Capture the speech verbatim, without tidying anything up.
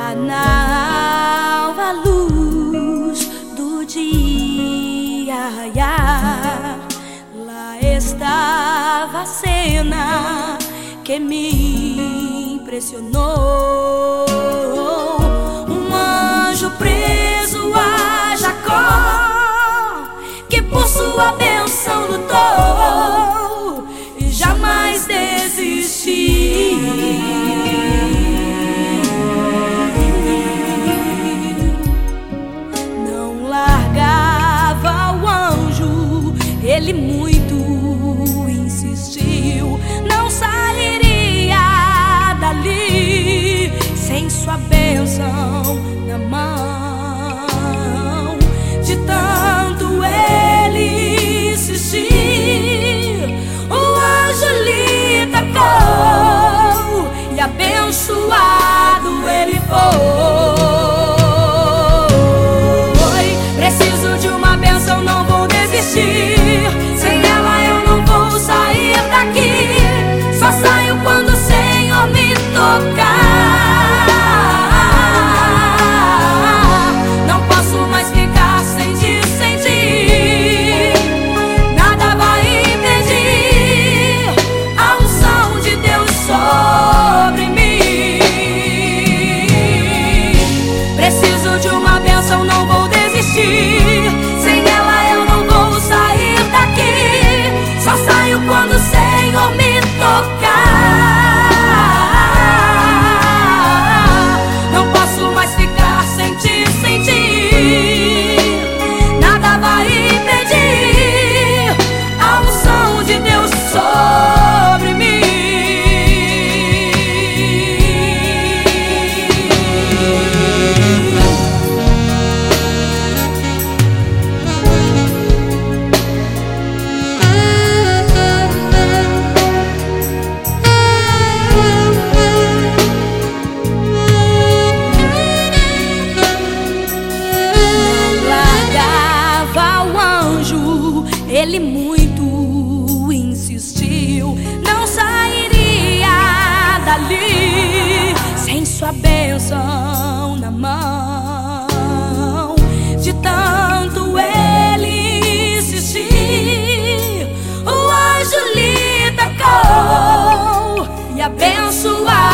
Lá na alva luz do dia, lá estava a cena que me impressionou. Um anjo preso a Jacó, que por sua bênção lutou e jamais desistiu. Não largava o anjo, ele muito insistiu. Não sairia dali sem sua bênção na mão. De tanto ele insistir, o anjo lhe tocou e abençoado ele foi. Preciso de uma bênção, não vou desistir. Sem ela eu não vou sair daqui. Só saio quando o Senhor me tocar. Não posso mais ficar sem te sentir. Nada vai impedir a unção de Deus sobre mim. Preciso de uma bênção, não vou desistir. Sem ela eu não vou sair daqui. Só saio quando o Senhor me tocar. Não posso mais ficar sem te sentir. Nada vai impedir a unção de Deus sobre mim. Ele muito insistiu, não sairia dali sem sua bênção na mão. De tanto ele insistir, o anjo lhe tocou e abençoou.